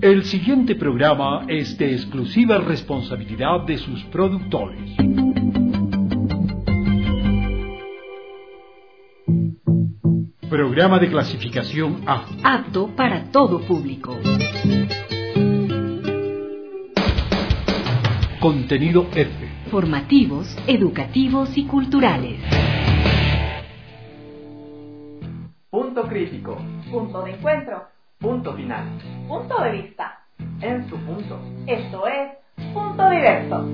El siguiente programa es de exclusiva responsabilidad de sus productores. Programa de clasificación A. Apto para todo público. Contenido F. Formativos, educativos y culturales. Punto crítico. Punto de encuentro. Punto final. Punto de vista. En su punto. Esto es Punto Diverso.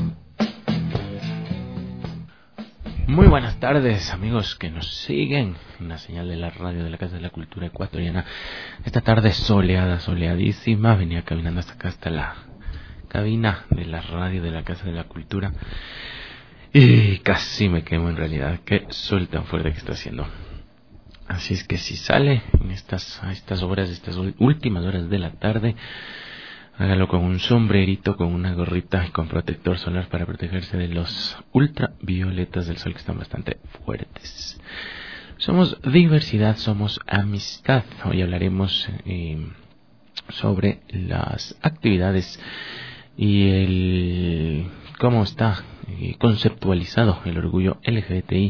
Muy buenas tardes, amigos que nos siguen en la señal de la radio de la Casa de la Cultura Ecuatoriana. Esta tarde soleada, soleadísima. Venía caminando hasta acá, hasta la cabina de la radio de la Casa de la Cultura, y casi me quemo en realidad. Qué sol tan fuerte que está haciendo. Así es que si sale a estas horas, estas últimas horas de la tarde, hágalo con un sombrerito, con una gorrita y con protector solar para protegerse de los ultravioletas del sol, que están bastante fuertes. Somos diversidad, somos amistad. Hoy hablaremos sobre las actividades y cómo está conceptualizado el orgullo LGBTI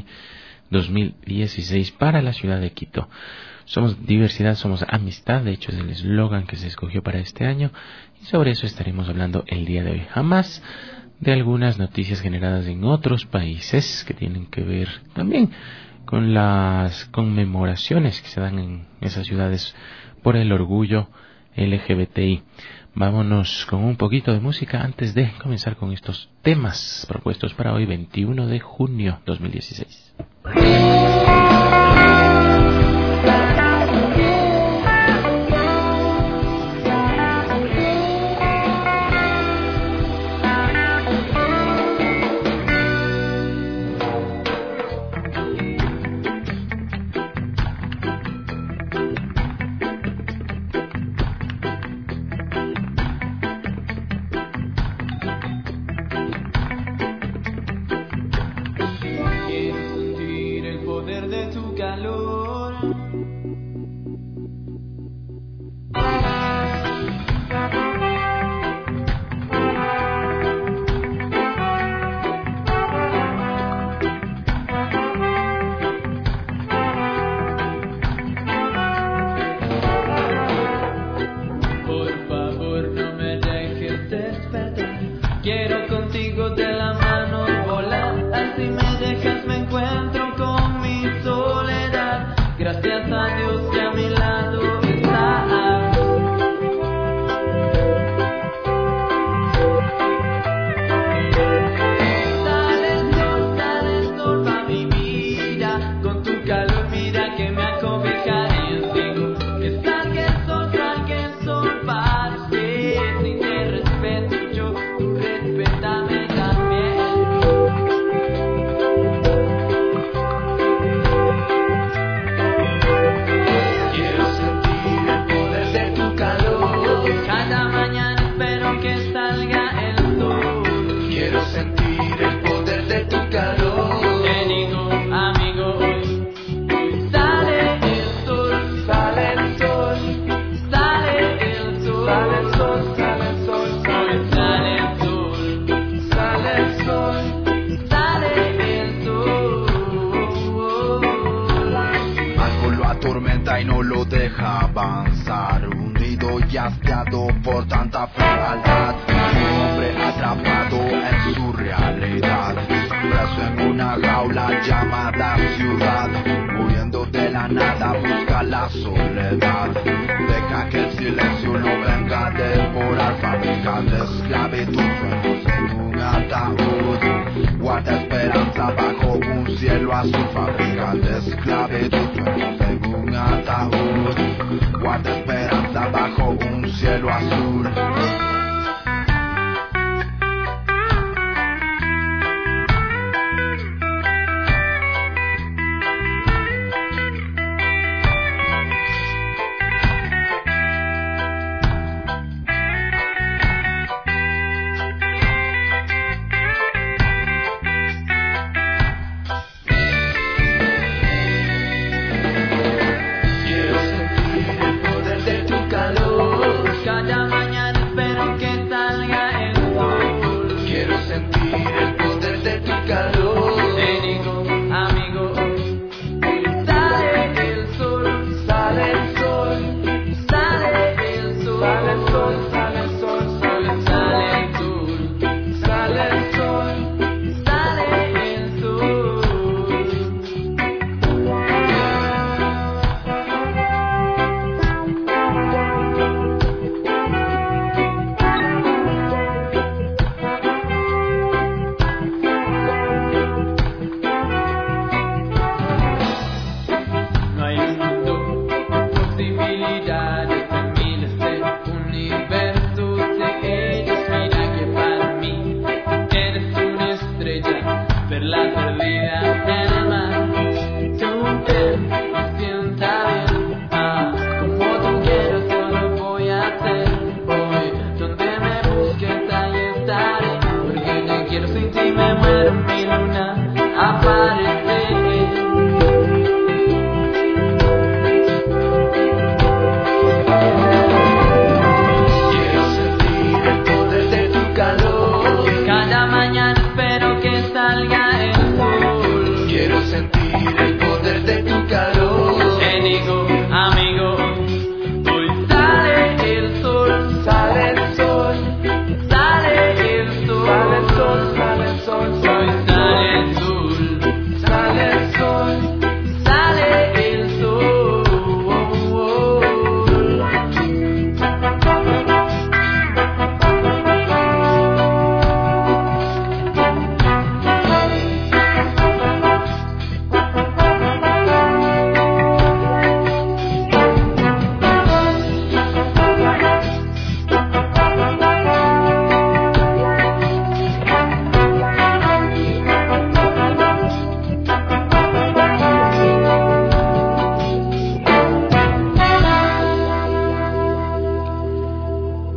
2016 para la ciudad de Quito. Somos diversidad, somos amistad, de hecho es el eslogan que se escogió para este año, y sobre eso estaremos hablando el día de hoy. Además de algunas noticias generadas en otros países que tienen que ver también con las conmemoraciones que se dan en esas ciudades por el orgullo LGBTI. Vámonos con un poquito de música antes de comenzar con estos temas propuestos para hoy, 21 de junio 2016. Cada mañana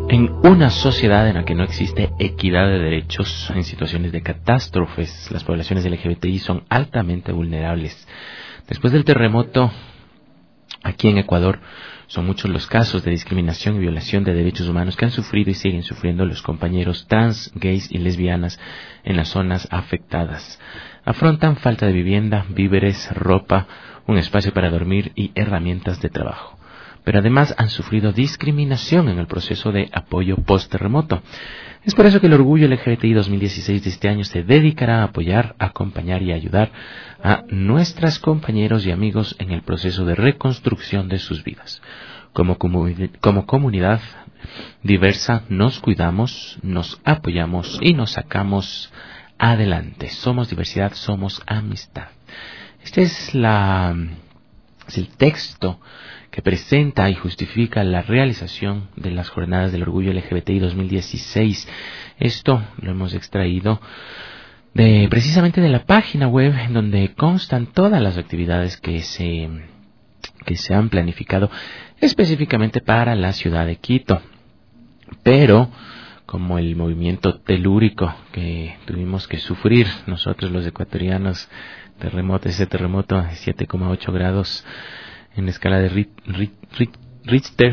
En una sociedad en la que no existe equidad de derechos en situaciones de catástrofes, las poblaciones LGBTI son altamente vulnerables. Después del terremoto, aquí en Ecuador, son muchos los casos de discriminación y violación de derechos humanos que han sufrido y siguen sufriendo los compañeros trans, gays y lesbianas en las zonas afectadas. Afrontan falta de vivienda, víveres, ropa, un espacio para dormir y herramientas de trabajo. Pero además han sufrido discriminación en el proceso de apoyo post-terremoto. Es por eso que el Orgullo LGBTI 2016 de este año se dedicará a apoyar, acompañar y ayudar a nuestros compañeros y amigos en el proceso de reconstrucción de sus vidas. Como comunidad diversa nos cuidamos, nos apoyamos y nos sacamos adelante. Somos diversidad, somos amistad. Este es el texto que presenta y justifica la realización de las jornadas del Orgullo LGBTI 2016. Esto lo hemos extraído precisamente de la página web en donde constan todas las actividades que se han planificado específicamente para la ciudad de Quito. Pero como el movimiento telúrico que tuvimos que sufrir nosotros los ecuatorianos, ese terremoto de 7,8 grados en la escala de Richter,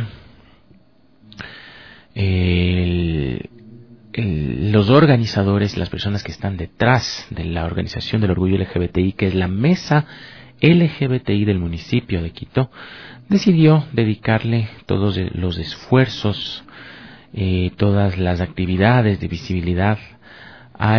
los organizadores, las personas que están detrás de la organización del Orgullo LGBTI, que es la Mesa LGBTI del municipio de Quito, decidió dedicarle todos los esfuerzos, todas las actividades de visibilidad a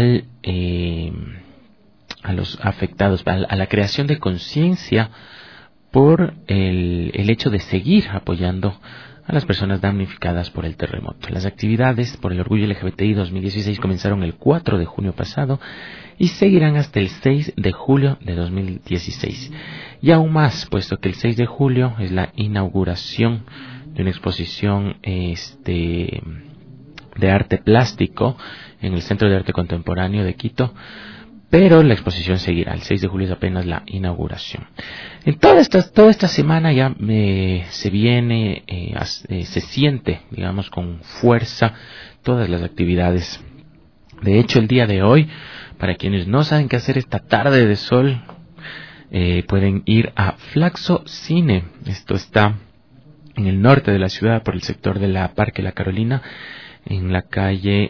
los afectados, a la creación de conciencia por el hecho de seguir apoyando a las personas damnificadas por el terremoto. Las actividades por el Orgullo LGBTI 2016 comenzaron el 4 de junio pasado y seguirán hasta el 6 de julio de 2016. Y aún más, puesto que el 6 de julio es la inauguración de una exposición de arte plástico en el Centro de Arte Contemporáneo de Quito, pero la exposición seguirá. El 6 de julio es apenas la inauguración. En toda esta semana ya se siente, digamos, con fuerza todas las actividades. De hecho, el día de hoy, para quienes no saben qué hacer esta tarde de sol, pueden ir a Flaxo Cine. Esto está en el norte de la ciudad, por el sector de la Parque La Carolina, en la calle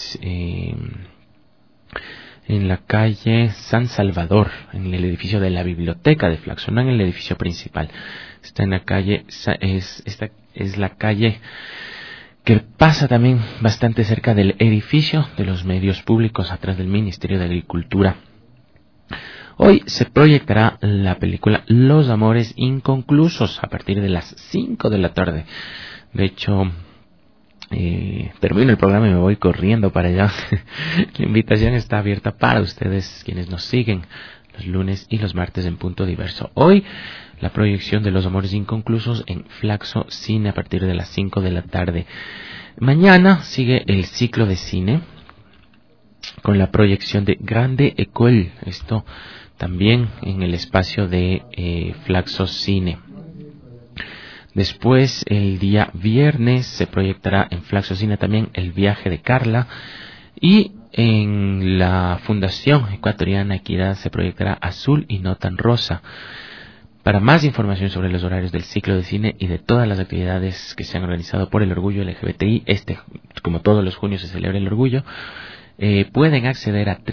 San Salvador, en el edificio de la biblioteca de Flaxo, no en el edificio principal. Está en la calle, es la calle que pasa también bastante cerca del edificio de los medios públicos, atrás del Ministerio de Agricultura. Hoy se proyectará la película Los Amores Inconclusos a partir de las 5 de la tarde. De hecho, termino el programa y me voy corriendo para allá. La invitación está abierta para ustedes, quienes nos siguen los lunes y los martes en Punto Diverso. Hoy, la proyección de Los Amores Inconclusos en Flaxo Cine a partir de las 5 de la tarde. Mañana sigue el ciclo de cine con la proyección de Grande École, esto también en el espacio de Flaxo Cine. Después, el día viernes, se proyectará en Flaxo Cine también El Viaje de Carla. Y en la Fundación Ecuatoriana Equidad se proyectará Azul y no tan rosa. Para más información sobre los horarios del ciclo de cine y de todas las actividades que se han organizado por el Orgullo LGBTI, como todos los junios se celebra el Orgullo, pueden acceder a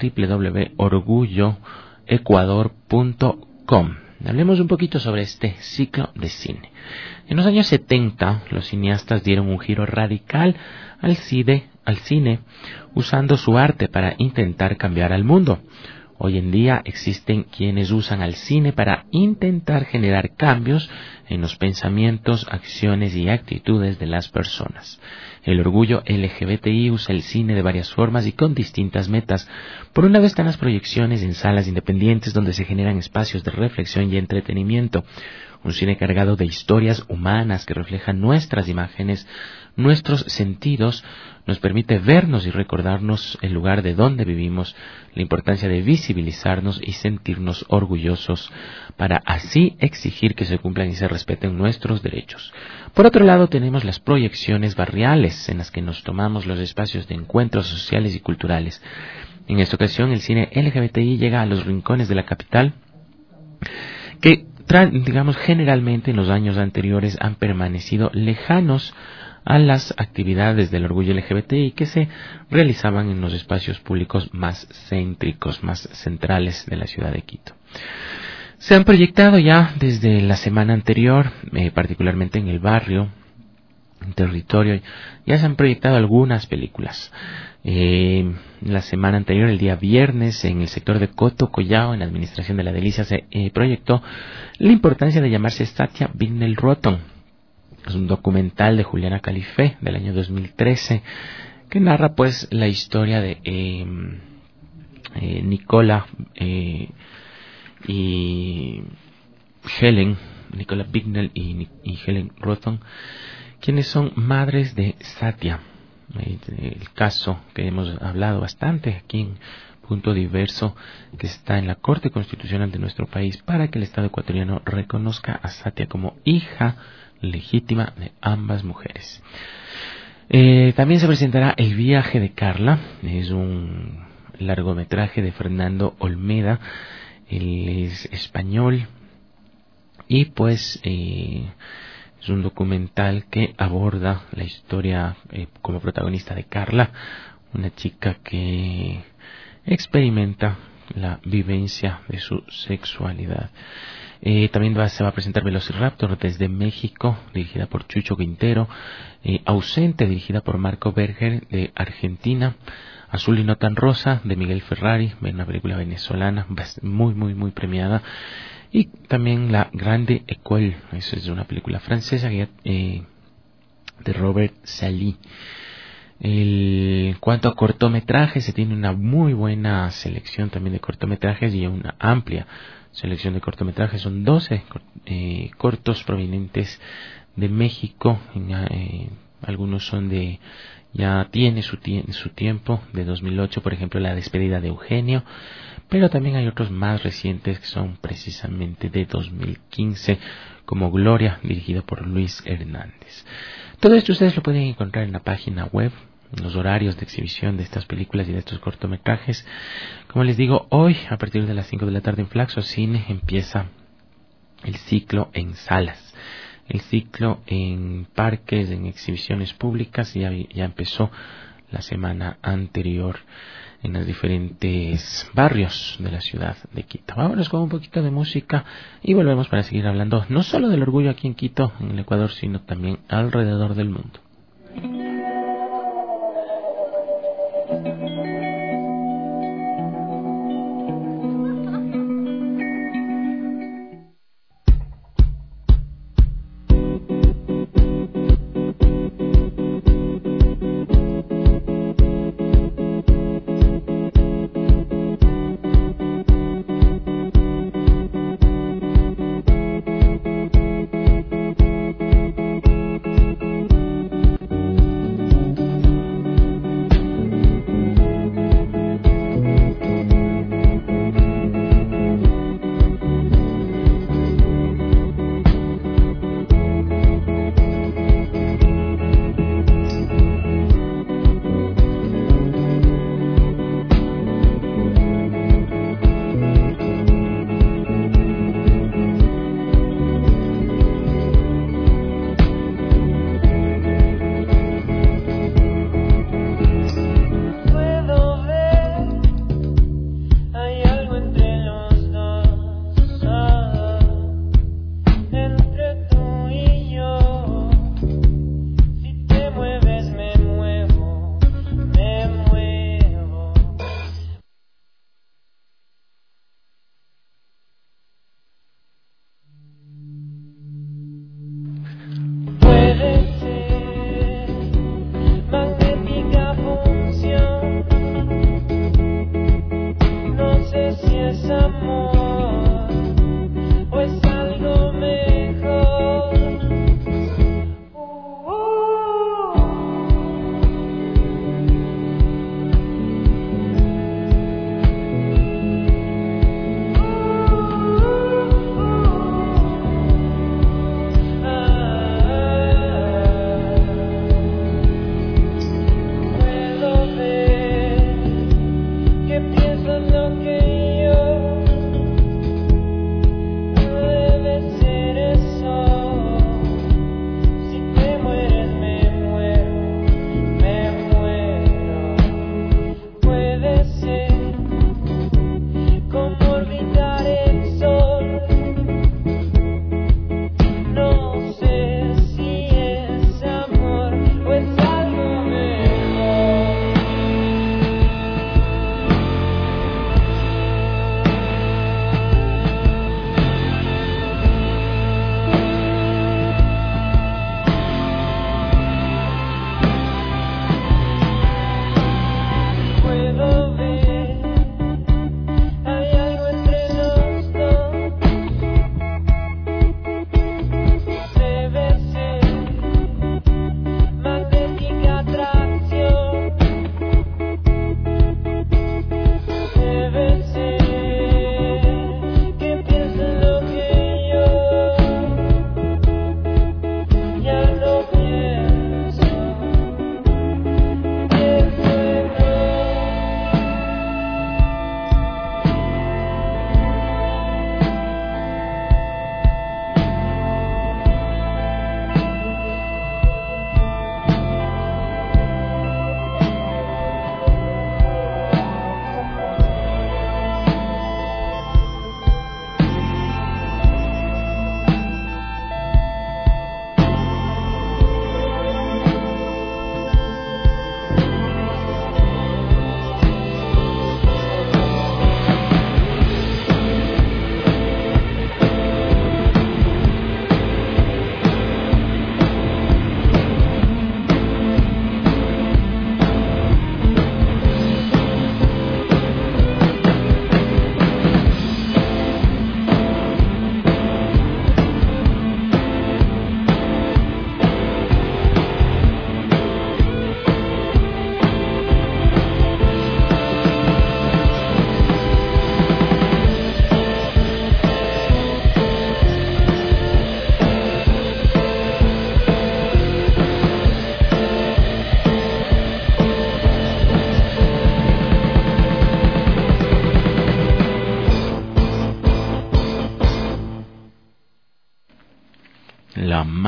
www.orgulloecuador.com. Hablemos un poquito sobre este ciclo de cine. En los años 70, los cineastas dieron un giro radical al cine, usando su arte para intentar cambiar al mundo. Hoy en día existen quienes usan al cine para intentar generar cambios en los pensamientos, acciones y actitudes de las personas. El Orgullo LGBTI usa el cine de varias formas y con distintas metas. Por un lado están las proyecciones en salas independientes donde se generan espacios de reflexión y entretenimiento. Un cine cargado de historias humanas que reflejan nuestras imágenes, nuestros sentidos, nos permite vernos y recordarnos el lugar de donde vivimos, la importancia de visibilizarnos y sentirnos orgullosos para así exigir que se cumplan y se respeten nuestros derechos. Por otro lado, tenemos las proyecciones barriales en las que nos tomamos los espacios de encuentros sociales y culturales. En esta ocasión, el cine LGBTI llega a los rincones de la capital que, generalmente en los años anteriores han permanecido lejanos a las actividades del orgullo LGBTI que se realizaban en los espacios públicos más céntricos, más centrales de la ciudad de Quito. Se han proyectado ya desde la semana anterior, particularmente en el barrio, en territorio, ya se han proyectado algunas películas. La semana anterior, el día viernes, en el sector de Coto Collao, en la administración de La Delicia, se proyectó la importancia de llamarse Satya Bignel Roton. Es un documental de Juliana Califé del año 2013 que narra pues la historia de Nicola y Helen, Nicola Bignel y Helen Roton, quienes son madres de Satya. El caso que hemos hablado bastante aquí en Punto Diverso, que está en la Corte Constitucional de nuestro país para que el Estado ecuatoriano reconozca a Satya como hija legítima de ambas mujeres. También se presentará El viaje de Carla, es un largometraje de Fernando Olmeda, él es español y pues es un documental que aborda la historia como protagonista de Carla, una chica que experimenta la vivencia de su sexualidad. También se va a presentar Velociraptor desde México, dirigida por Chucho Quintero, Ausente, dirigida por Marco Berger de Argentina, Azul y no tan rosa de Miguel Ferrari, una película venezolana muy premiada, y también La Grande École, eso es una película francesa de Robert Salí. En cuanto a cortometrajes, se tiene una muy buena selección también de cortometrajes y una amplia selección de cortometrajes. Son 12 cortos provenientes de México. Algunos son ya tiene su tiempo, de 2008, por ejemplo, La despedida de Eugenio, pero también hay otros más recientes que son precisamente de 2015, como Gloria, dirigido por Luis Hernández. Todo esto ustedes lo pueden encontrar en la página web, los horarios de exhibición de estas películas y de estos cortometrajes. Como les digo, hoy a partir de las 5 de la tarde en Flaxo Cine empieza el ciclo en salas, el ciclo en parques, en exhibiciones públicas. Ya empezó la semana anterior en los diferentes barrios de la ciudad de Quito. Vámonos con un poquito de música y volvemos para seguir hablando no solo del orgullo aquí en Quito, en el Ecuador, sino también alrededor del mundo.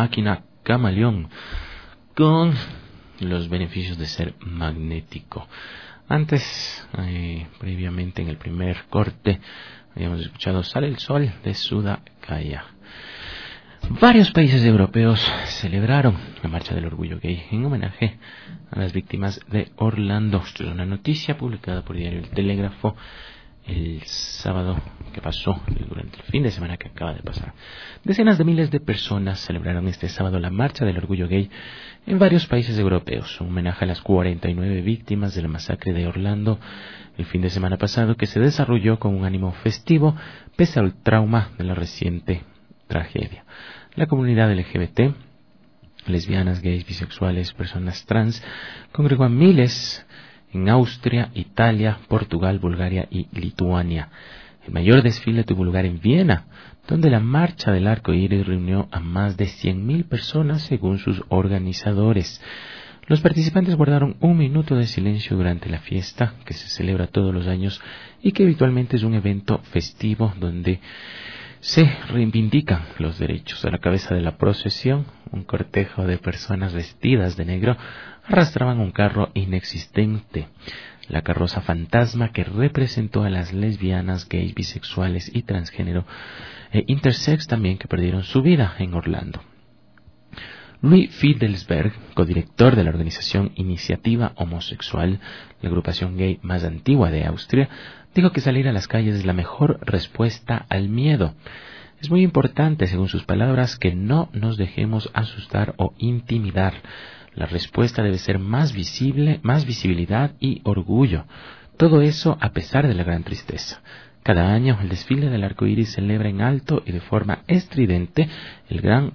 máquina camaleón con los beneficios de ser magnético. Antes, previamente en el primer corte, habíamos escuchado Sale el Sol de Suda Kaya. Varios países europeos celebraron la Marcha del Orgullo Gay en homenaje a las víctimas de Orlando. Esto es una noticia publicada por el diario El Telégrafo el sábado que pasó, durante el fin de semana que acaba de pasar. Decenas de miles de personas celebraron este sábado la Marcha del Orgullo Gay en varios países europeos, un homenaje a las 49 víctimas de la masacre de Orlando el fin de semana pasado, que se desarrolló con un ánimo festivo pese al trauma de la reciente tragedia. La comunidad LGBT, lesbianas, gays, bisexuales, personas trans, congregó a miles en Austria, Italia, Portugal, Bulgaria y Lituania. El mayor desfile tuvo lugar en Viena, donde la Marcha del Arco Iris reunió a más de 100.000 personas según sus organizadores. Los participantes guardaron un minuto de silencio durante la fiesta, que se celebra todos los años y que habitualmente es un evento festivo donde se reivindican los derechos. A la cabeza de la procesión, un cortejo de personas vestidas de negro arrastraban un carro inexistente, la carroza fantasma que representó a las lesbianas, gays, bisexuales y transgénero e intersex también que perdieron su vida en Orlando. Louis Fidelsberg, codirector de la organización Iniciativa Homosexual, la agrupación gay más antigua de Austria, dijo que salir a las calles es la mejor respuesta al miedo. Es muy importante, según sus palabras, que no nos dejemos asustar o intimidar. La respuesta debe ser más visibilidad y orgullo. Todo eso a pesar de la gran tristeza. Cada año el desfile del arco iris celebra en alto y de forma estridente el gran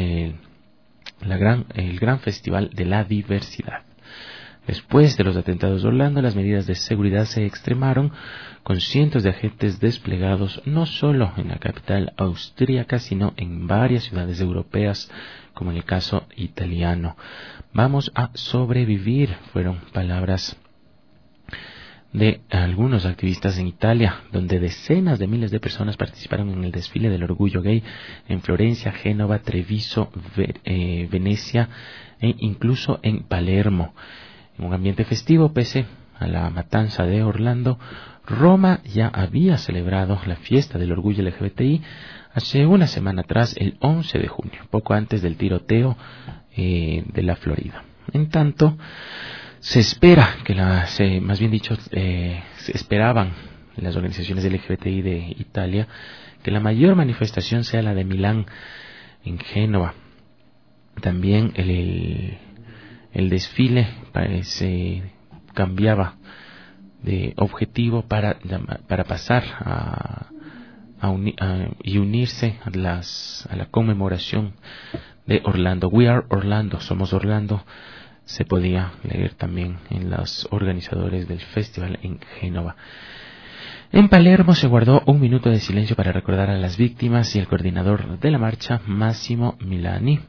festival de la diversidad. Después de los atentados de Orlando, las medidas de seguridad se extremaron, con cientos de agentes desplegados no solo en la capital austríaca, sino en varias ciudades europeas, como en el caso italiano. Vamos a sobrevivir, fueron palabras de algunos activistas en Italia, donde decenas de miles de personas participaron en el desfile del orgullo gay en Florencia, Génova, Treviso, Venecia e incluso en Palermo. En un ambiente festivo, pese a la matanza de Orlando, Roma ya había celebrado la fiesta del orgullo LGBTI hace una semana atrás, el 11 de junio, poco antes del tiroteo de la Florida. En tanto, se espera que se esperaban las organizaciones LGBTI de Italia que la mayor manifestación sea la de Milán en Génova. También el desfile se cambiaba de objetivo para pasar y unirse a la conmemoración de Orlando. We are Orlando, somos Orlando. Se podía leer también en los organizadores del festival en Génova. En Palermo se guardó un minuto de silencio para recordar a las víctimas y el coordinador de la marcha, Massimo Milani,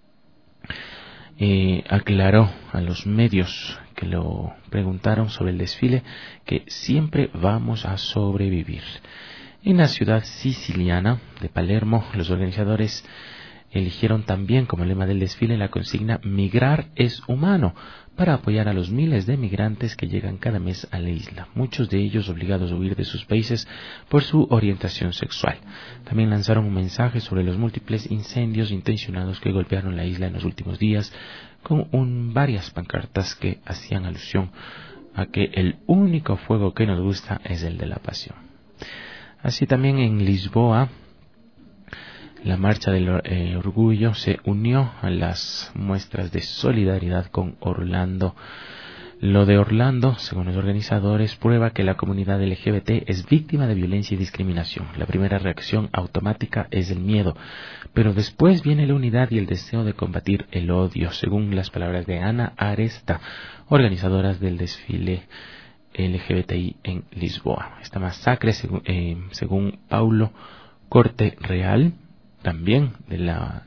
aclaró a los medios que lo preguntaron sobre el desfile que siempre vamos a sobrevivir. En la ciudad siciliana de Palermo, los organizadores eligieron también como lema del desfile la consigna "Migrar es humano", para apoyar a los miles de migrantes que llegan cada mes a la isla, muchos de ellos obligados a huir de sus países por su orientación sexual. También lanzaron un mensaje sobre los múltiples incendios intencionados que golpearon la isla en los últimos días, con varias pancartas que hacían alusión a que el único fuego que nos gusta es el de la pasión. Así también en Lisboa, la marcha del orgullo se unió a las muestras de solidaridad con Orlando. Lo de Orlando, según los organizadores, prueba que la comunidad LGBT es víctima de violencia y discriminación. La primera reacción automática es el miedo, pero después viene la unidad y el deseo de combatir el odio, según las palabras de Ana Aresta, organizadora del desfile LGBTI en Lisboa. Esta masacre, según Paulo Corte Real, también de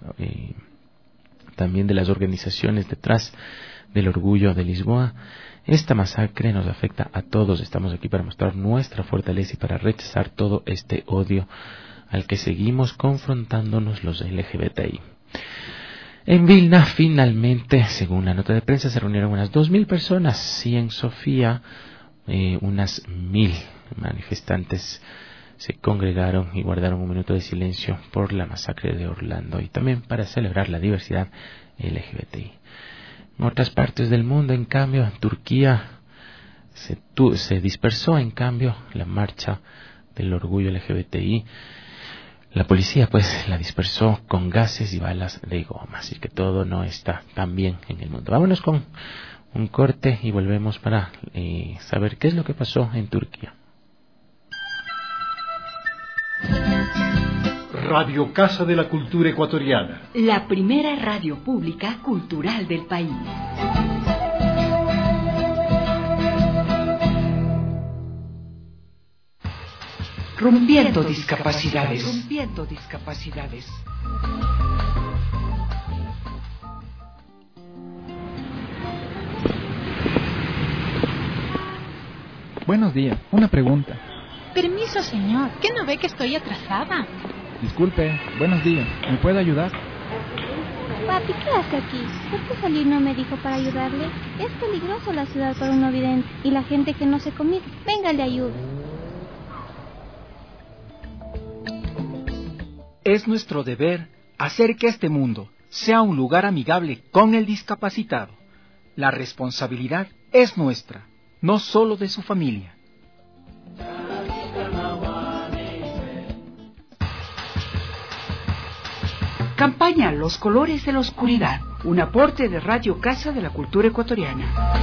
las organizaciones detrás del orgullo de Lisboa, esta masacre nos afecta a todos. Estamos aquí para mostrar nuestra fortaleza y para rechazar todo este odio al que seguimos confrontándonos los LGBTI. En Vilna, finalmente, según la nota de prensa, se reunieron unas 2.000 personas y en Sofía unas 1.000 manifestantes se congregaron y guardaron un minuto de silencio por la masacre de Orlando y también para celebrar la diversidad LGBTI. En otras partes del mundo, en cambio, en Turquía se dispersó, en cambio, la marcha del orgullo LGBTI. La policía, pues, la dispersó con gases y balas de goma, así que todo no está tan bien en el mundo. Vámonos con un corte y volvemos para saber qué es lo que pasó en Turquía. Radio Casa de la Cultura Ecuatoriana. La primera radio pública cultural del país. Rompiendo discapacidades. Buenos días, una pregunta. Permiso, señor. ¿Qué no ve que estoy atrasada? Disculpe, buenos días, ¿me puede ayudar? Papi, ¿qué hace aquí? ¿Por qué salir no me dijo para ayudarle? Es peligroso la ciudad para un no vidente y la gente que no se comunica. Venga, le ayudo. Es nuestro deber hacer que este mundo sea un lugar amigable con el discapacitado. La responsabilidad es nuestra, no solo de su familia. Campaña Los Colores de la Oscuridad, un aporte de Radio Casa de la Cultura Ecuatoriana.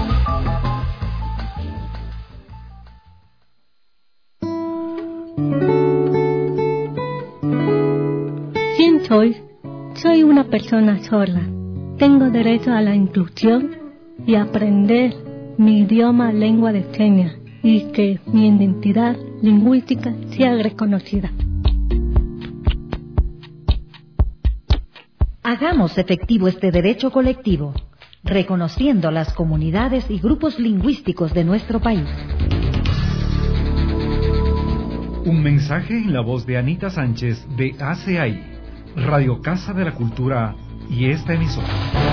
Soy una persona sorda. Tengo derecho a la inclusión y a aprender mi idioma, lengua de señas, y que mi identidad lingüística sea reconocida. Hagamos efectivo este derecho colectivo, reconociendo las comunidades y grupos lingüísticos de nuestro país. Un mensaje en la voz de Anita Sánchez de ACI, Radio Casa de la Cultura y esta emisora.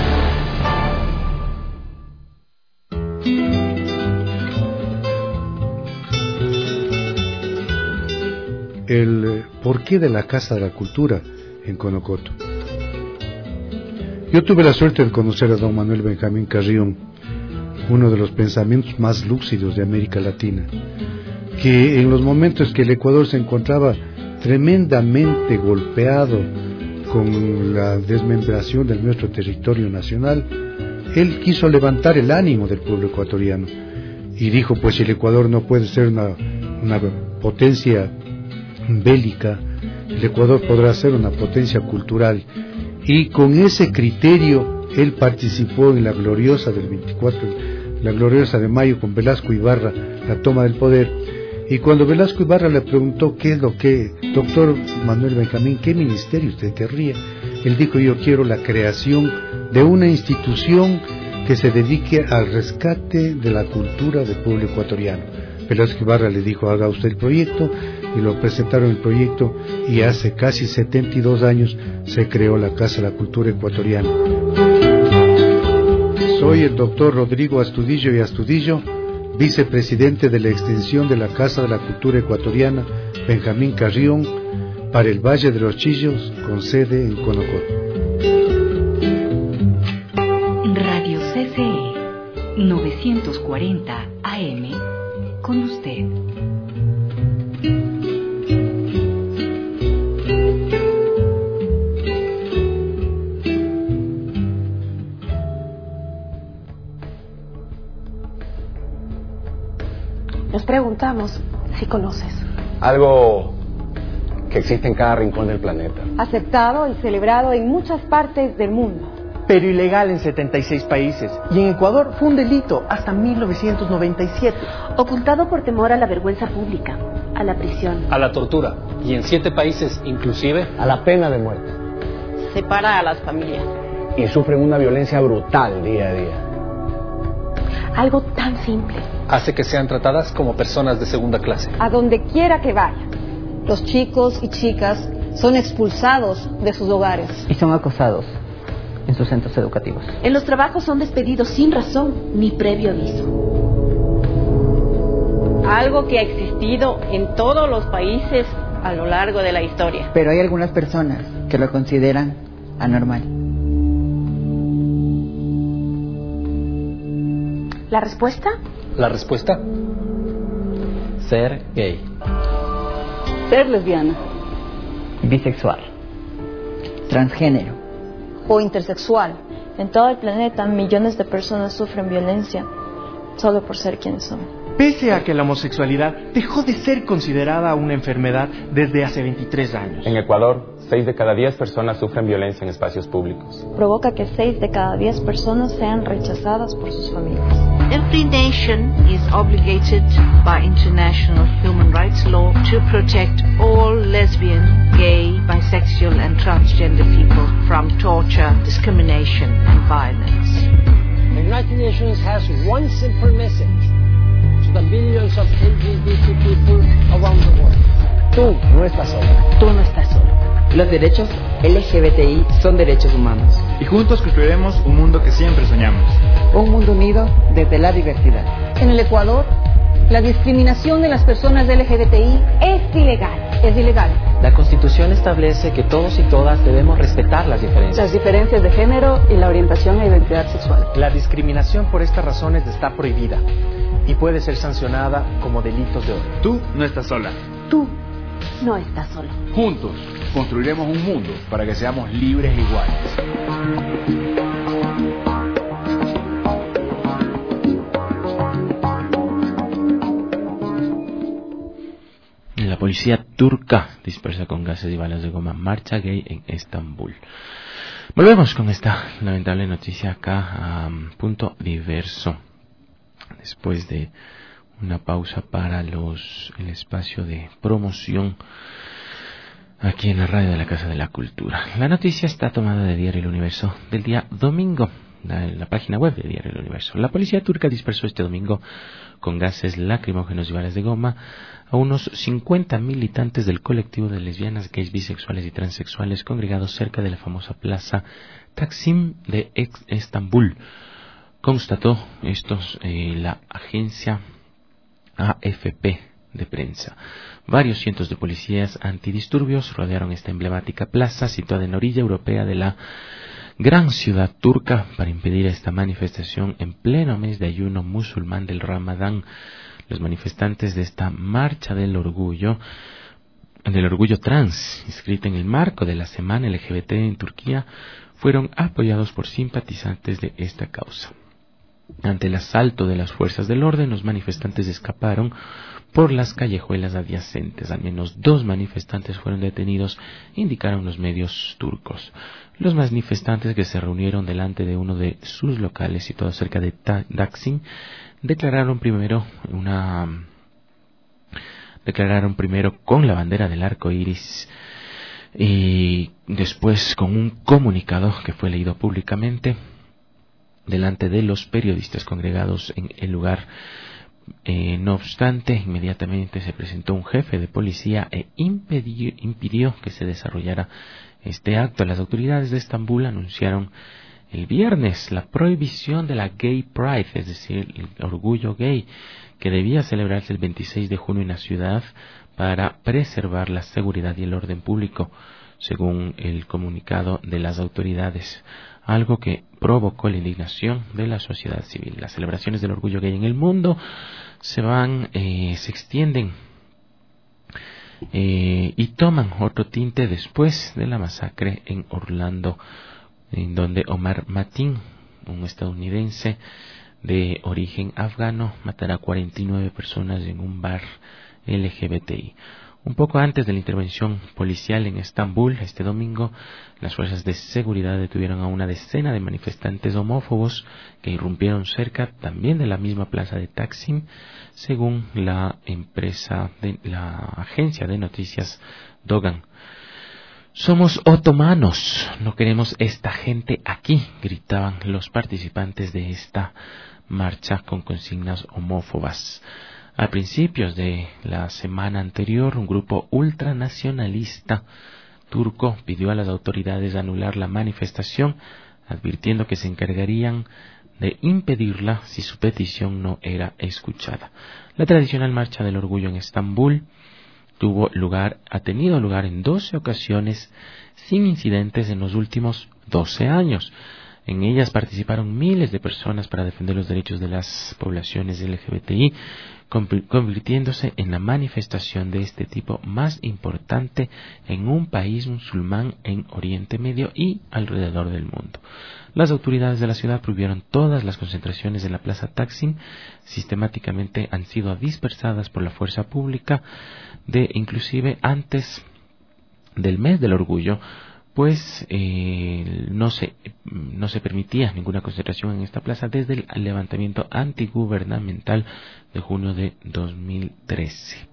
El porqué de la Casa de la Cultura en Conocoto. Yo tuve la suerte de conocer a don Manuel Benjamín Carrión, uno de los pensamientos más lúcidos de América Latina, que en los momentos que el Ecuador se encontraba tremendamente golpeado con la desmembración de nuestro territorio nacional, él quiso levantar el ánimo del pueblo ecuatoriano y dijo, pues si el Ecuador no puede ser una potencia bélica, el Ecuador podrá ser una potencia cultural. Y con ese criterio él participó en la gloriosa del 24, la gloriosa de mayo, con Velasco Ibarra, la toma del poder. Y cuando Velasco Ibarra le preguntó qué es lo que, doctor Manuel Benjamín, ¿qué ministerio usted querría? Él dijo, yo quiero la creación de una institución que se dedique al rescate de la cultura del pueblo ecuatoriano. Velasco Ibarra le dijo, haga usted el proyecto, y lo presentaron el proyecto, y hace casi 72 años se creó la Casa de la Cultura Ecuatoriana. Soy el doctor Rodrigo Astudillo y Astudillo, vicepresidente de la extensión de la Casa de la Cultura Ecuatoriana Benjamín Carrión para el Valle de los Chillos, con sede en Conocoto. Radio CCE 940 AM, con usted. Nos preguntamos si conoces. Algo que existe en cada rincón del planeta. Aceptado y celebrado en muchas partes del mundo. Pero ilegal en 76 países. Y en Ecuador fue un delito hasta 1997. Ocultado por temor a la vergüenza pública, a la prisión, a la tortura. Y en 7 países inclusive a la pena de muerte. Separa a las familias. Y sufren una violencia brutal día a día. Algo tan simple hace que sean tratadas como personas de segunda clase. A donde quiera que vayan, los chicos y chicas son expulsados de sus hogares y son acosados en sus centros educativos. En los trabajos son despedidos sin razón ni previo aviso. Algo que ha existido en todos los países a lo largo de la historia. Pero hay algunas personas que lo consideran anormal. ¿La respuesta? ¿La respuesta? Ser gay. Ser lesbiana. Bisexual. Transgénero. O intersexual. En todo el planeta millones de personas sufren violencia solo por ser quienes son. Pese a que la homosexualidad dejó de ser considerada una enfermedad desde hace 23 años. En Ecuador, 6 de cada 10 personas sufren violencia en espacios públicos. Provoca que 6 de cada 10 personas sean rechazadas por sus familias. Every nation is obligated by international human rights law to protect all lesbian, gay, bisexual and transgender people from torture, discrimination and violence. The United Nations has one simple message to the millions of LGBT people around the world. Tú no estás solo. Tú no estás solo. Los derechos LGBTI son derechos humanos. Y juntos construiremos un mundo que siempre soñamos. Un mundo unido desde la diversidad. En el Ecuador, la discriminación de las personas LGBTI es ilegal. Es ilegal. La Constitución establece que todos y todas debemos respetar las diferencias. Las diferencias de género y la orientación e identidad sexual. La discriminación por estas razones está prohibida y puede ser sancionada como delitos de odio. Tú no estás sola. Tú no estás solo. Juntos construiremos un mundo para que seamos libres e iguales. La policía turca dispersa con gases y balas de goma marcha gay en Estambul. Volvemos con esta lamentable noticia acá a Punto Diverso. Después de una pausa para el espacio de promoción aquí en la radio de la Casa de la Cultura. La noticia está tomada de Diario El Universo del día domingo, la página web de Diario El Universo. La policía turca dispersó este domingo con gases lacrimógenos y balas de goma a unos 50 militantes del colectivo de lesbianas, gays, bisexuales y transexuales congregados cerca de la famosa plaza Taksim de Estambul. Constató la agencia AFP de prensa. Varios cientos de policías antidisturbios rodearon esta emblemática plaza situada en la orilla europea de la gran ciudad turca para impedir esta manifestación en pleno mes de ayuno musulmán del Ramadán. Los manifestantes de esta marcha del orgullo trans, inscrita en el marco de la semana LGBT en Turquía, fueron apoyados por simpatizantes de esta causa. Ante el asalto de las fuerzas del orden, los manifestantes escaparon por las callejuelas adyacentes. Al menos 2 manifestantes fueron detenidos, indicaron los medios turcos. Los manifestantes, que se reunieron delante de uno de sus locales situado cerca de Taksim, declararon primero con la bandera del arco iris y después con un comunicado que fue leído públicamente delante de los periodistas congregados en el lugar. No obstante, inmediatamente se presentó un jefe de policía e impidió que se desarrollara este acto. Las autoridades de Estambul anunciaron el viernes la prohibición de la Gay Pride, es decir, el orgullo gay, que debía celebrarse el 26 de junio en la ciudad para preservar la seguridad y el orden público, según el comunicado de las autoridades, algo que provocó la indignación de la sociedad civil. Las celebraciones del orgullo gay en el mundo se extienden y toman otro tinte después de la masacre en Orlando, en donde Omar Mateen, un estadounidense de origen afgano, matará a 49 personas en un bar LGBTI. Un poco antes de la intervención policial en Estambul, este domingo, las fuerzas de seguridad detuvieron a una decena de manifestantes homófobos que irrumpieron cerca también de la misma plaza de Taksim, según la agencia de noticias Dogan. Somos otomanos, no queremos esta gente aquí, gritaban los participantes de esta marcha con consignas homófobas. A principios de la semana anterior, un grupo ultranacionalista turco pidió a las autoridades anular la manifestación advirtiendo que se encargarían de impedirla si su petición no era escuchada. La tradicional Marcha del Orgullo en Estambul ha tenido lugar en 12 ocasiones sin incidentes en los últimos 12 años. En ellas participaron miles de personas para defender los derechos de las poblaciones LGBTI, convirtiéndose en la manifestación de este tipo más importante en un país musulmán en Oriente Medio y alrededor del mundo. Las autoridades de la ciudad prohibieron todas las concentraciones en la Plaza Taksim, sistemáticamente han sido dispersadas por la fuerza pública, inclusive antes del mes del orgullo, pues no se permitía ninguna concentración en esta plaza desde el levantamiento antigubernamental de junio de 2013.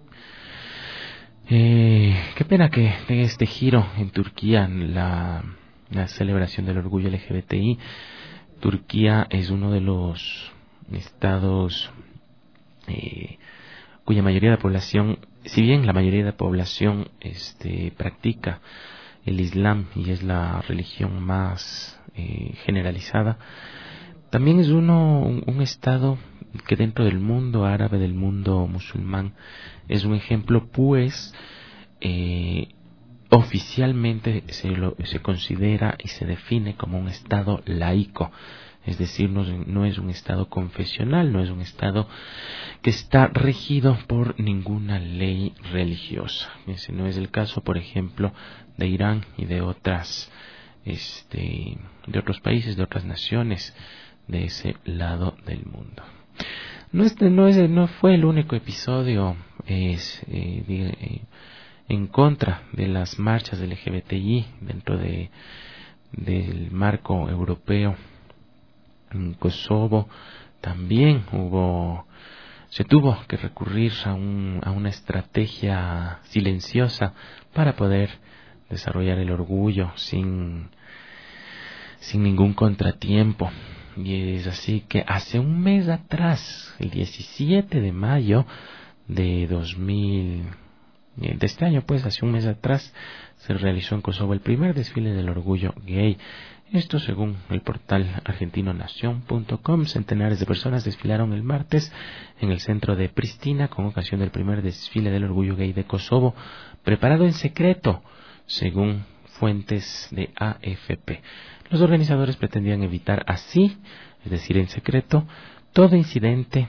Qué pena que tenga este giro en Turquía, la celebración del orgullo LGBTI. Turquía es uno de los estados cuya mayoría de población, si bien la mayoría de la población practica el Islam y es la religión más generalizada, también es un estado que dentro del mundo árabe, del mundo musulmán, es un ejemplo, pues oficialmente se considera y se define como un estado laico. Es decir, no es un estado confesional, no es un estado que está regido por ninguna ley religiosa. Ese no es el caso, por ejemplo, de Irán y de otros países, de otras naciones de ese lado del mundo. No fue el único episodio en contra de las marchas LGBTI dentro del marco europeo. En Kosovo también se tuvo que recurrir a una estrategia silenciosa para poder desarrollar el orgullo sin ningún contratiempo. Y es así que hace un mes atrás, el 17 de mayo de este año, pues hace un mes atrás, se realizó en Kosovo el primer desfile del orgullo gay. Esto según el portal argentino Nación.com. Centenares de personas desfilaron el martes en el centro de Pristina con ocasión del primer desfile del orgullo gay de Kosovo, preparado en secreto, según fuentes de AFP. Los organizadores pretendían evitar así, es decir, en secreto, todo incidente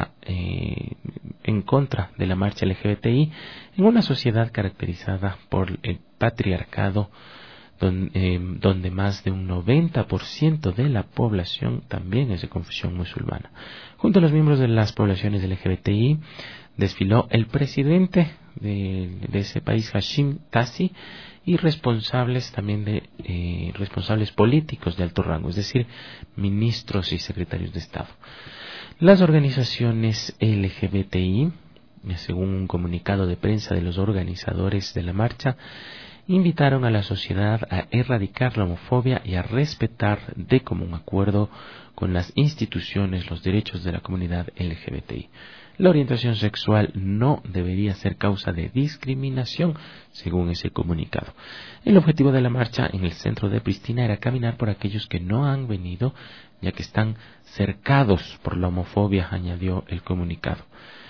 en contra de la marcha LGBTI en una sociedad caracterizada por el patriarcado, donde más de un 90% de la población también es de confesión musulmana. Junto a los miembros de las poblaciones LGBTI desfiló el presidente de ese país, Hashim Thaçi, y responsables también responsables políticos de alto rango, es decir, ministros y secretarios de Estado. Las organizaciones LGBTI, según un comunicado de prensa de los organizadores de la marcha, invitaron a la sociedad a erradicar la homofobia y a respetar de común acuerdo con las instituciones los derechos de la comunidad LGBTI. La orientación sexual no debería ser causa de discriminación, según ese comunicado. El objetivo de la marcha en el centro de Pristina era caminar por aquellos que no han venido, ya que están cercados por la homofobia, añadió el comunicado.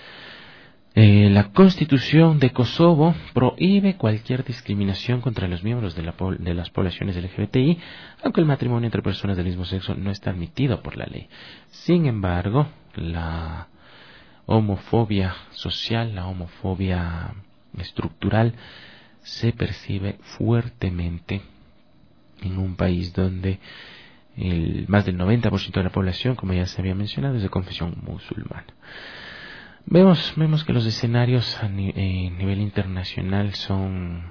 La Constitución de Kosovo prohíbe cualquier discriminación contra los miembros de las poblaciones LGBTI, aunque el matrimonio entre personas del mismo sexo no está admitido por la ley. Sin embargo, la homofobia social, la homofobia estructural, se percibe fuertemente en un país donde más del 90% de la población, como ya se había mencionado, es de confesión musulmana. Vemos que los escenarios a nivel internacional son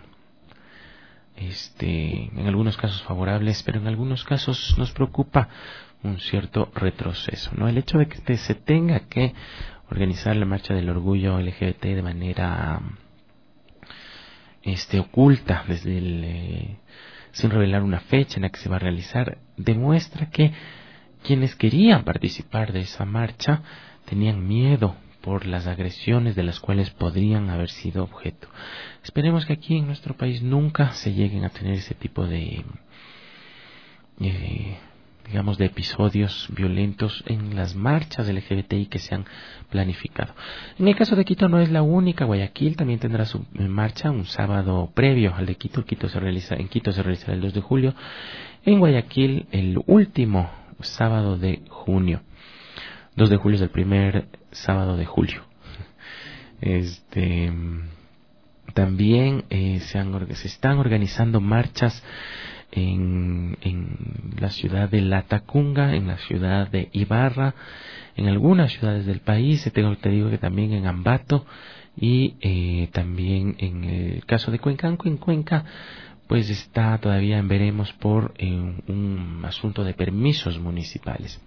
en algunos casos favorables, pero en algunos casos nos preocupa un cierto retroceso, ¿no? El hecho de que se tenga que organizar la marcha del orgullo LGBT de manera oculta, sin revelar una fecha en la que se va a realizar, demuestra que quienes querían participar de esa marcha tenían miedo por las agresiones de las cuales podrían haber sido objeto. Esperemos que aquí en nuestro país nunca se lleguen a tener ese tipo de digamos, de episodios violentos en las marchas LGBTI que se han planificado. En el caso de Quito no es la única. Guayaquil también tendrá su marcha un sábado previo al de Quito. En Quito se realizará el 2 de julio. En Guayaquil el último sábado de junio. 2 de julio es el primer sábado de julio. También se están organizando marchas en la ciudad de Latacunga, en la ciudad de Ibarra, en algunas ciudades del país. Te digo que también en Ambato y también en el caso de Cuenca. En Cuenca pues está todavía en veremos por un asunto de permisos municipales.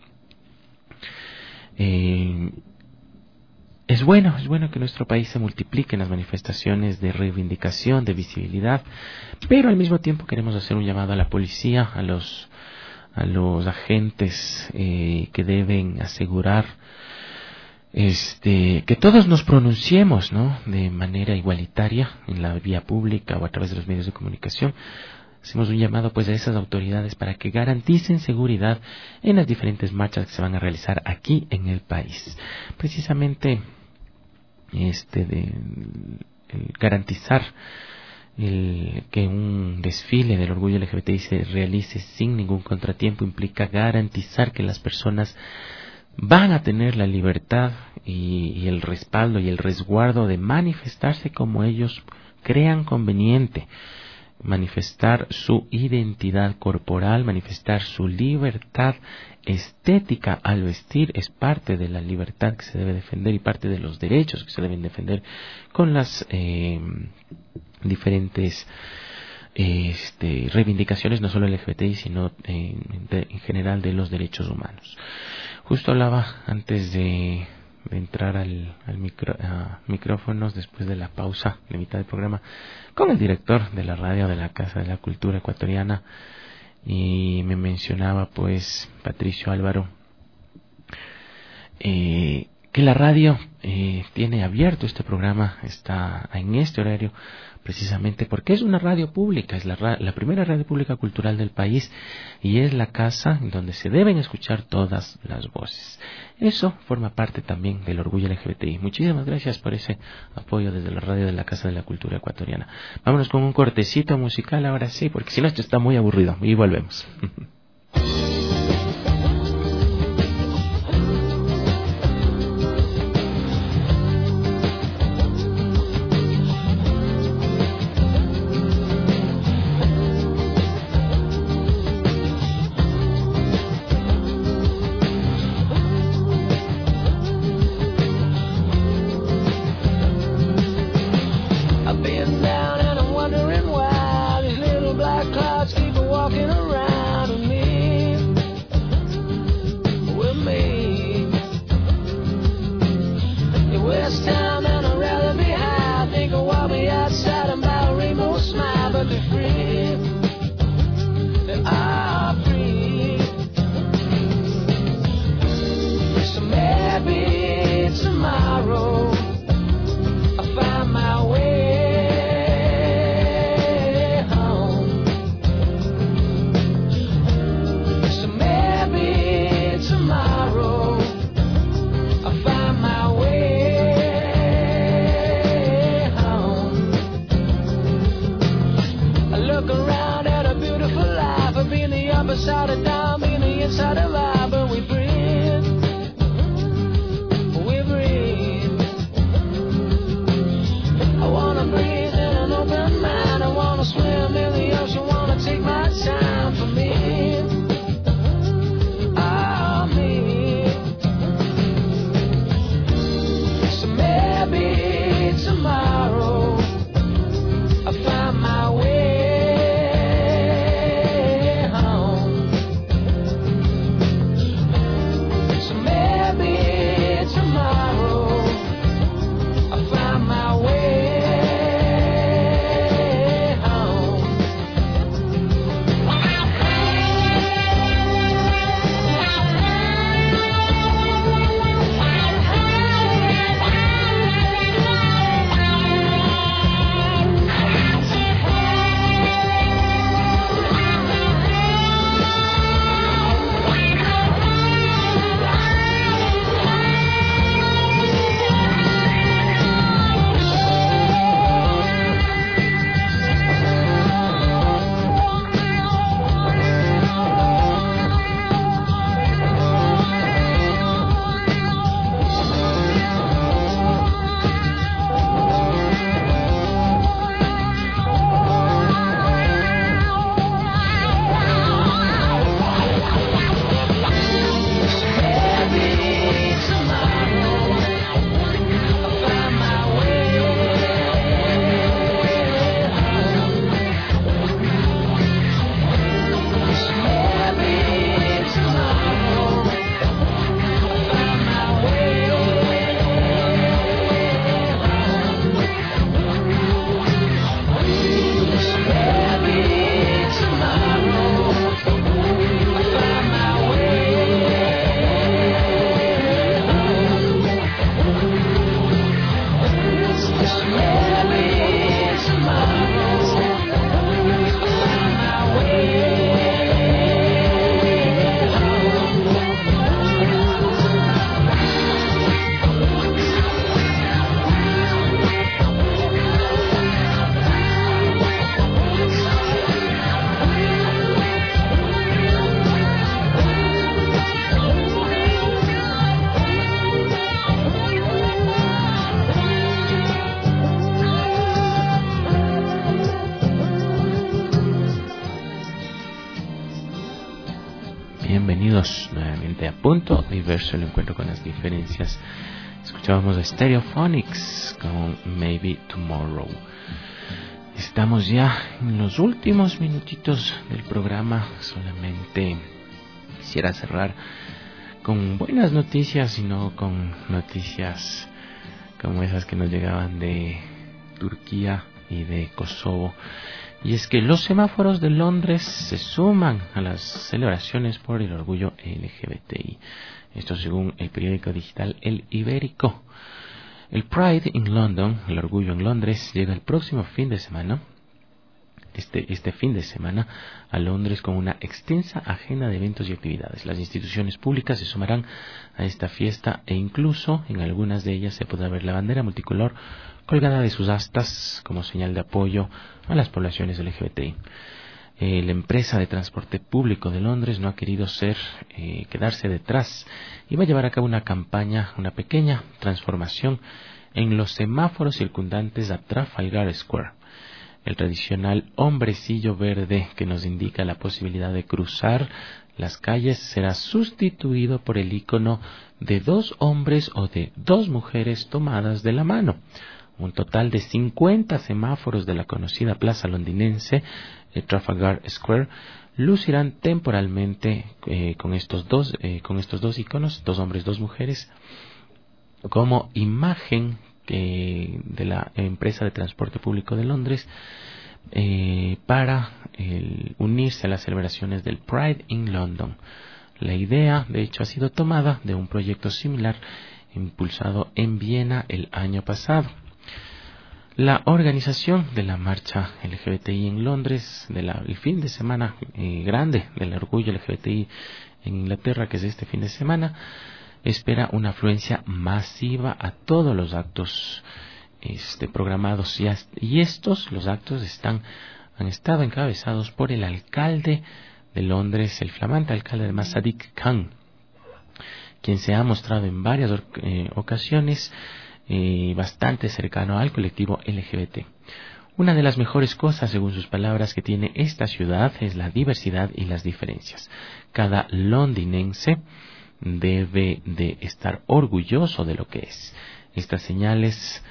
Es bueno que en nuestro país se multipliquen las manifestaciones de reivindicación, de visibilidad, pero al mismo tiempo queremos hacer un llamado a la policía, a los agentes que deben asegurar que todos nos pronunciemos, ¿no?, de manera igualitaria en la vía pública o a través de los medios de comunicación. Hacemos un llamado pues a esas autoridades para que garanticen seguridad en las diferentes marchas que se van a realizar aquí en el país. Precisamente garantizar que un desfile del orgullo LGBTI se realice sin ningún contratiempo implica garantizar que las personas van a tener la libertad y el respaldo y el resguardo de manifestarse como ellos crean conveniente, manifestar su identidad corporal, manifestar su libertad estética al vestir. Es parte de la libertad que se debe defender y parte de los derechos que se deben defender con las diferentes reivindicaciones, no solo LGBTI, sino en general de los derechos humanos. Justo hablaba antes de entrar al micrófonos después de la pausa, la mitad del programa, con el director de la radio de la Casa de la Cultura Ecuatoriana, y me mencionaba pues Patricio Álvaro que la radio tiene abierto este programa, está en este horario precisamente porque es una radio pública, es la primera radio pública cultural del país y es la casa en donde se deben escuchar todas las voces. Eso forma parte también del orgullo LGBTI. Muchísimas gracias por ese apoyo desde la radio de la Casa de la Cultura Ecuatoriana. Vámonos con un cortecito musical ahora sí, porque si no esto está muy aburrido, y volvemos. Punto Diverso, el encuentro con las diferencias. Escuchábamos a Stereophonics con Maybe Tomorrow. Estamos ya en los últimos minutitos del programa. Solamente quisiera cerrar con buenas noticias y no con noticias como esas que nos llegaban de Turquía y de Kosovo. Y es que los semáforos de Londres se suman a las celebraciones por el orgullo LGBTI. Esto según el periódico digital El Ibérico. El Pride in London, el orgullo en Londres, llega el próximo fin de semana. Este fin de semana a Londres con una extensa agenda de eventos y actividades. Las instituciones públicas se sumarán a esta fiesta e incluso en algunas de ellas se podrá ver la bandera multicolor colgada de sus astas como señal de apoyo a las poblaciones LGBTI. La empresa de transporte público de Londres no ha querido quedarse detrás y va a llevar a cabo una campaña, una pequeña transformación en los semáforos circundantes a Trafalgar Square. El tradicional hombrecillo verde que nos indica la posibilidad de cruzar las calles será sustituido por el icono de 2 hombres o de 2 mujeres tomadas de la mano. Un total de 50 semáforos de la conocida plaza londinense, Trafalgar Square, lucirán temporalmente con estos dos iconos, 2 hombres, 2 mujeres, como imagen de la empresa de transporte público de Londres para unirse a las celebraciones del Pride in London. La idea, de hecho, ha sido tomada de un proyecto similar impulsado en Viena el año pasado. La organización de la marcha LGBTI en Londres, el fin de semana grande del orgullo LGBTI en Inglaterra, que es este fin de semana, espera una afluencia masiva a todos los actos programados y los actos han estado encabezados por el alcalde de Londres, el flamante alcalde de Sadiq Khan, quien se ha mostrado en varias ocasiones bastante cercano al colectivo LGBT. Una de las mejores cosas, según sus palabras, que tiene esta ciudad es la diversidad y las diferencias. Cada londinense debe de estar orgulloso de lo que es. Estas señales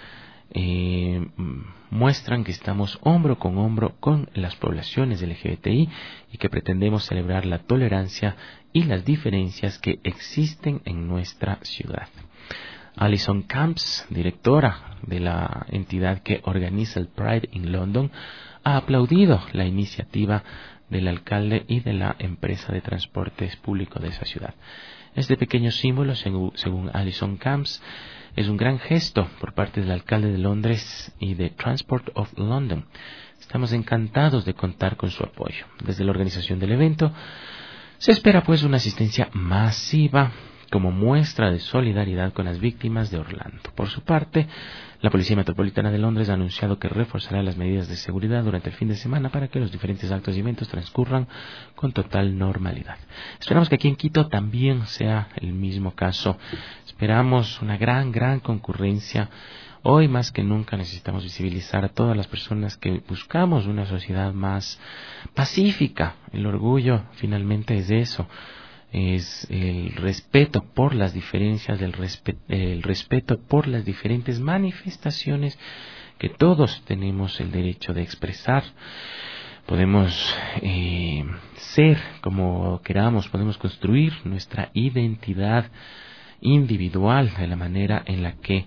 muestran que estamos hombro con las poblaciones LGBTI y que pretendemos celebrar la tolerancia y las diferencias que existen en nuestra ciudad. Alison Camps, directora de la entidad que organiza el Pride in London, ha aplaudido la iniciativa del alcalde y de la empresa de transportes público de esa ciudad. Este pequeño símbolo, según Alison Camps, es un gran gesto por parte del alcalde de Londres y de Transport of London. Estamos encantados de contar con su apoyo. Desde la organización del evento se espera pues una asistencia masiva como muestra de solidaridad con las víctimas de Orlando. Por su parte, la Policía Metropolitana de Londres ha anunciado que reforzará las medidas de seguridad durante el fin de semana para que los diferentes actos y eventos transcurran con total normalidad. Esperamos que aquí en Quito también sea el mismo caso. Esperamos una gran concurrencia. Hoy más que nunca necesitamos visibilizar a todas las personas que buscamos una sociedad más pacífica. El orgullo finalmente es eso. Es el respeto por las diferencias, el respeto por las diferentes manifestaciones que todos tenemos el derecho de expresar. Podemos ser como queramos, podemos construir nuestra identidad individual de la manera en la que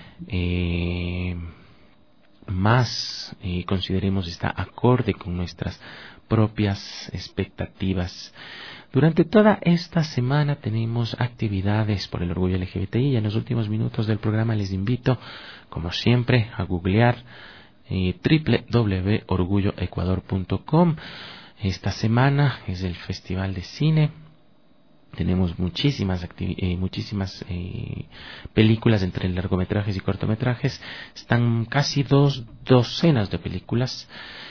más consideremos está acorde con nuestras propias expectativas. Durante toda esta semana tenemos actividades por el orgullo LGBTI y en los últimos minutos del programa les invito, como siempre, a googlear www.orgulloecuador.com. Esta semana es el Festival de Cine. Tenemos muchísimas películas entre largometrajes y cortometrajes. Están casi 2 docenas de películas.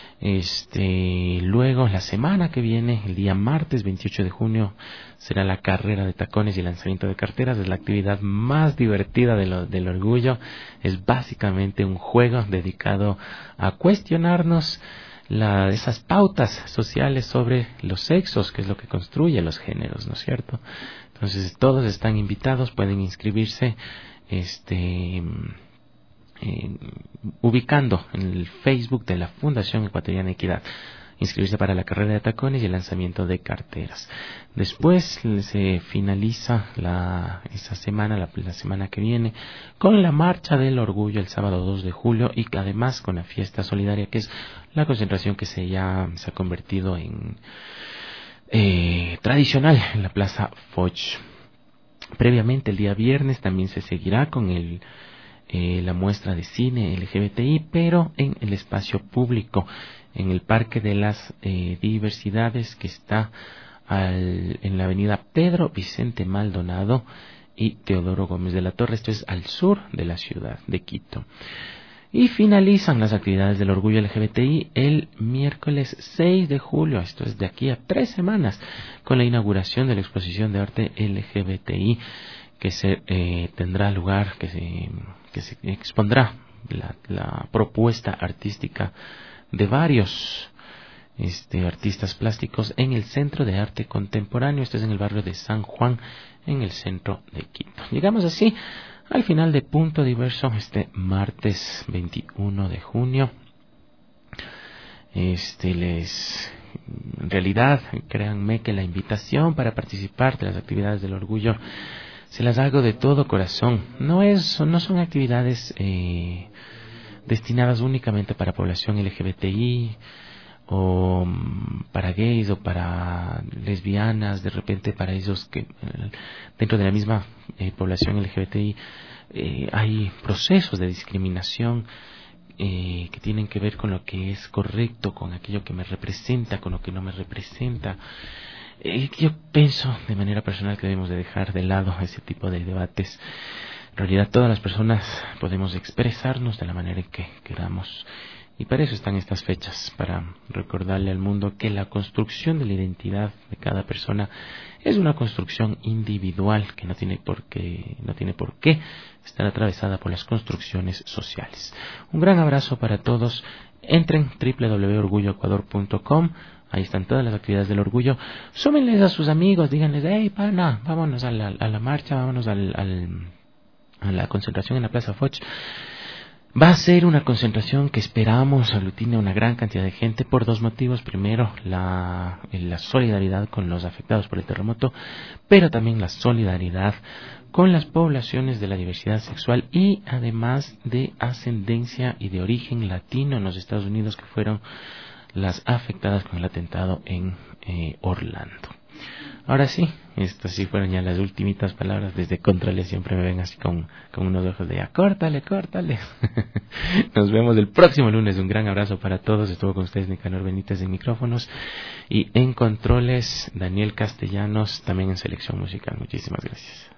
Luego, la semana que viene, el día martes 28 de junio, será la carrera de tacones y lanzamiento de carteras. Es la actividad más divertida del orgullo. Es básicamente un juego dedicado a cuestionarnos esas pautas sociales sobre los sexos, que es lo que construye los géneros, ¿no es cierto? Entonces todos están invitados, pueden inscribirse ubicando en el Facebook de la Fundación Ecuatoriana Equidad, inscribirse para la carrera de tacones y el lanzamiento de carteras. Después se finaliza esa semana, la semana que viene, con la Marcha del Orgullo el sábado 2 de julio y además con la fiesta solidaria, que es la concentración que se ha convertido en tradicional en la Plaza Foch. Previamente, el día viernes, también se seguirá con la muestra de cine LGBTI, pero en el espacio público, en el Parque de las Diversidades, que está en la avenida Pedro Vicente Maldonado y Teodoro Gómez de la Torre. Esto es al sur de la ciudad de Quito. Y finalizan las actividades del Orgullo LGBTI el miércoles 6 de julio, esto es de aquí a 3 semanas, con la inauguración de la exposición de arte LGBTI que se tendrá lugar, que se expondrá la propuesta artística de varios artistas plásticos en el Centro de Arte Contemporáneo. Esto es en el barrio de San Juan, en el centro de Quito. Llegamos así al final de Punto Diverso este martes 21 de junio. En realidad, créanme que la invitación para participar de las actividades del Orgullo se las hago de todo corazón. No son actividades destinadas únicamente para población LGBTI o para gays o para lesbianas, de repente para esos que dentro de la misma población LGBTI hay procesos de discriminación que tienen que ver con lo que es correcto, con aquello que me representa, con lo que no me representa. Yo pienso de manera personal que debemos de dejar de lado ese tipo de debates. En realidad todas las personas podemos expresarnos de la manera en que queramos, y para eso están estas fechas, para recordarle al mundo que la construcción de la identidad de cada persona es una construcción individual que no tiene por qué estar atravesada por las construcciones sociales. Un gran abrazo para todos. Entren www.orgulloecuador.com. Ahí están todas las actividades del Orgullo. Súmenles a sus amigos, díganles, hey, pana, vámonos a la marcha, vámonos a la concentración en la Plaza Foch. Va a ser una concentración que esperamos aglutine una gran cantidad de gente por dos motivos. Primero, la solidaridad con los afectados por el terremoto, pero también la solidaridad con las poblaciones de la diversidad sexual y además de ascendencia y de origen latino en los Estados Unidos, que fueron las afectadas con el atentado en Orlando. Ahora sí, estas sí fueron ya las ultimitas palabras. Desde Contrale siempre me ven así con unos ojos de ya, córtale. Nos vemos el próximo lunes. Un gran abrazo para todos. Estuvo con ustedes Nicanor Benítez en micrófonos y en controles Daniel Castellanos, también en selección musical. Muchísimas gracias.